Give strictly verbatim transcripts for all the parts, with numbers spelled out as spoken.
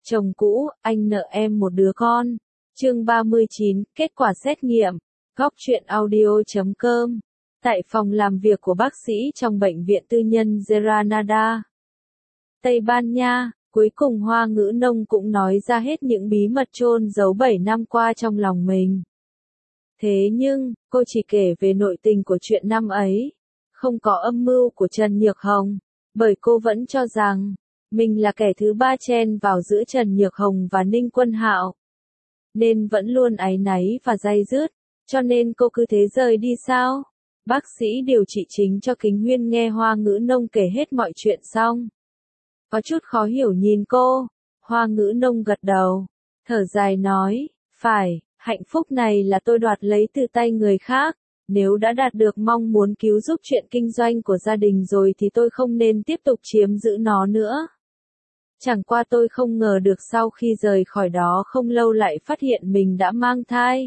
Chồng cũ, anh nợ em một đứa con. Chương ba mươi chín, kết quả xét nghiệm. Góc truyện audio chấm com. Tại phòng làm việc của bác sĩ trong bệnh viện tư nhân Granada, Tây Ban Nha, cuối cùng Hoa Ngữ Nông cũng nói ra hết những bí mật chôn giấu bảy năm qua trong lòng mình. Thế nhưng, cô chỉ kể về nội tình của chuyện năm ấy, không có âm mưu của Trần Nhược Hồng, bởi cô vẫn cho rằng mình là kẻ thứ ba chen vào giữa Trần Nhược Hồng và Ninh Quân Hạo, nên vẫn luôn áy náy và day dứt, cho nên cô cứ thế rời đi sao? Bác sĩ điều trị chính cho Kính Huyên nghe Hoa Ngữ Nông kể hết mọi chuyện xong, có chút khó hiểu nhìn cô. Hoa Ngữ Nông gật đầu, thở dài nói, phải, hạnh phúc này là tôi đoạt lấy từ tay người khác. Nếu đã đạt được mong muốn cứu giúp chuyện kinh doanh của gia đình rồi thì tôi không nên tiếp tục chiếm giữ nó nữa. Chẳng qua tôi không ngờ được sau khi rời khỏi đó không lâu lại phát hiện mình đã mang thai.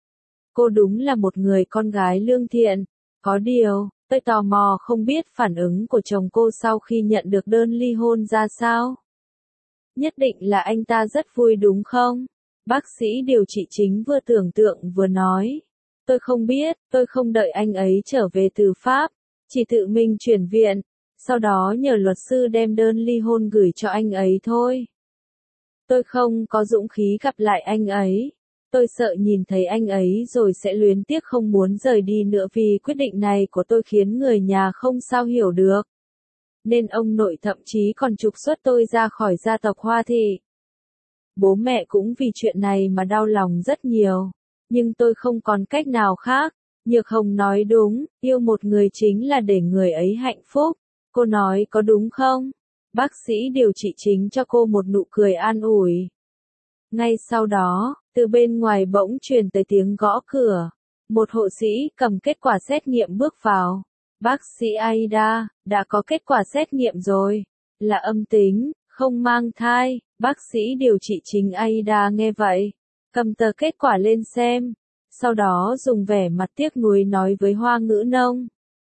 Cô đúng là một người con gái lương thiện. Có điều, tôi tò mò không biết phản ứng của chồng cô sau khi nhận được đơn ly hôn ra sao. Nhất định là anh ta rất vui đúng không? Bác sĩ điều trị chính vừa tưởng tượng vừa nói. Tôi không biết, tôi không đợi anh ấy trở về từ Pháp, chỉ tự mình chuyển viện, sau đó nhờ luật sư đem đơn ly hôn gửi cho anh ấy thôi. Tôi không có dũng khí gặp lại anh ấy. Tôi sợ nhìn thấy anh ấy rồi sẽ luyến tiếc không muốn rời đi nữa vì quyết định này của tôi khiến người nhà không sao hiểu được. Nên ông nội thậm chí còn trục xuất tôi ra khỏi gia tộc Hoa Thị. Bố mẹ cũng vì chuyện này mà đau lòng rất nhiều. Nhưng tôi không còn cách nào khác. Nhược Hồng nói đúng, yêu một người chính là để người ấy hạnh phúc. Cô nói có đúng không? Bác sĩ điều trị chính cho cô một nụ cười an ủi. Ngay sau đó, từ bên ngoài bỗng truyền tới tiếng gõ cửa. Một hộ sĩ cầm kết quả xét nghiệm bước vào. Bác sĩ Aida, đã có kết quả xét nghiệm rồi. Là âm tính, không mang thai. Bác sĩ điều trị chính Aida nghe vậy, cầm tờ kết quả lên xem. Sau đó dùng vẻ mặt tiếc nuối nói với Hoa Ngữ Nông.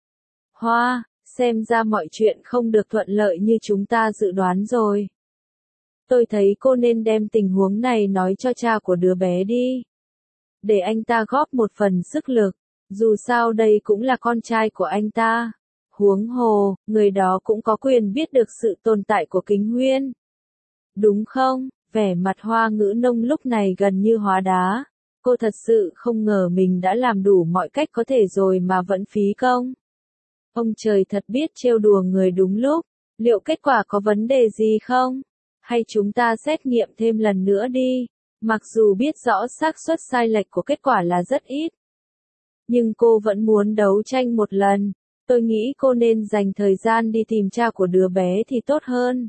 Hoa, xem ra mọi chuyện không được thuận lợi như chúng ta dự đoán rồi. Tôi thấy cô nên đem tình huống này nói cho cha của đứa bé đi. Để anh ta góp một phần sức lực, dù sao đây cũng là con trai của anh ta. Huống hồ, người đó cũng có quyền biết được sự tồn tại của Kính Huyên. Đúng không? Vẻ mặt Hoa Ngữ Nông lúc này gần như hóa đá. Cô thật sự không ngờ mình đã làm đủ mọi cách có thể rồi mà vẫn phí công. Ông trời thật biết trêu đùa người đúng lúc. Liệu kết quả có vấn đề gì không? Hay chúng ta xét nghiệm thêm lần nữa đi? Mặc dù biết rõ xác suất sai lệch của kết quả là rất ít, nhưng cô vẫn muốn đấu tranh một lần. Tôi nghĩ cô nên dành thời gian đi tìm cha của đứa bé thì tốt hơn.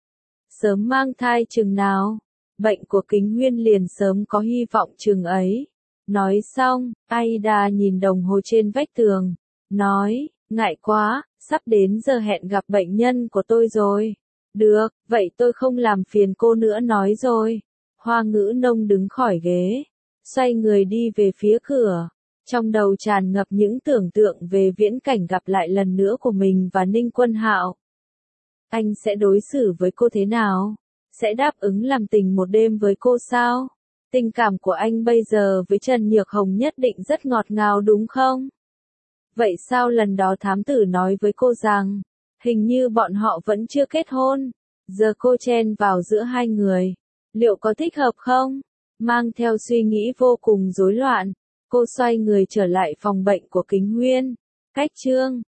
Sớm mang thai chừng nào, bệnh của Kính Huyên liền sớm có hy vọng chừng ấy. Nói xong, Aida nhìn đồng hồ trên vách tường, nói, ngại quá, sắp đến giờ hẹn gặp bệnh nhân của tôi rồi. Được, vậy tôi không làm phiền cô nữa nói rồi. Hoa Ngữ Nông đứng khỏi ghế, xoay người đi về phía cửa. Trong đầu tràn ngập những tưởng tượng về viễn cảnh gặp lại lần nữa của mình và Ninh Quân Hạo. Anh sẽ đối xử với cô thế nào? Sẽ đáp ứng làm tình một đêm với cô sao? Tình cảm của anh bây giờ với Trần Nhược Hồng nhất định rất ngọt ngào đúng không? Vậy sao lần đó thám tử nói với cô rằng, hình như bọn họ vẫn chưa kết hôn? Giờ cô chen vào giữa hai người, liệu có thích hợp không? Mang theo suy nghĩ vô cùng rối loạn, cô xoay người trở lại phòng bệnh của Kính Huyên. Cách chương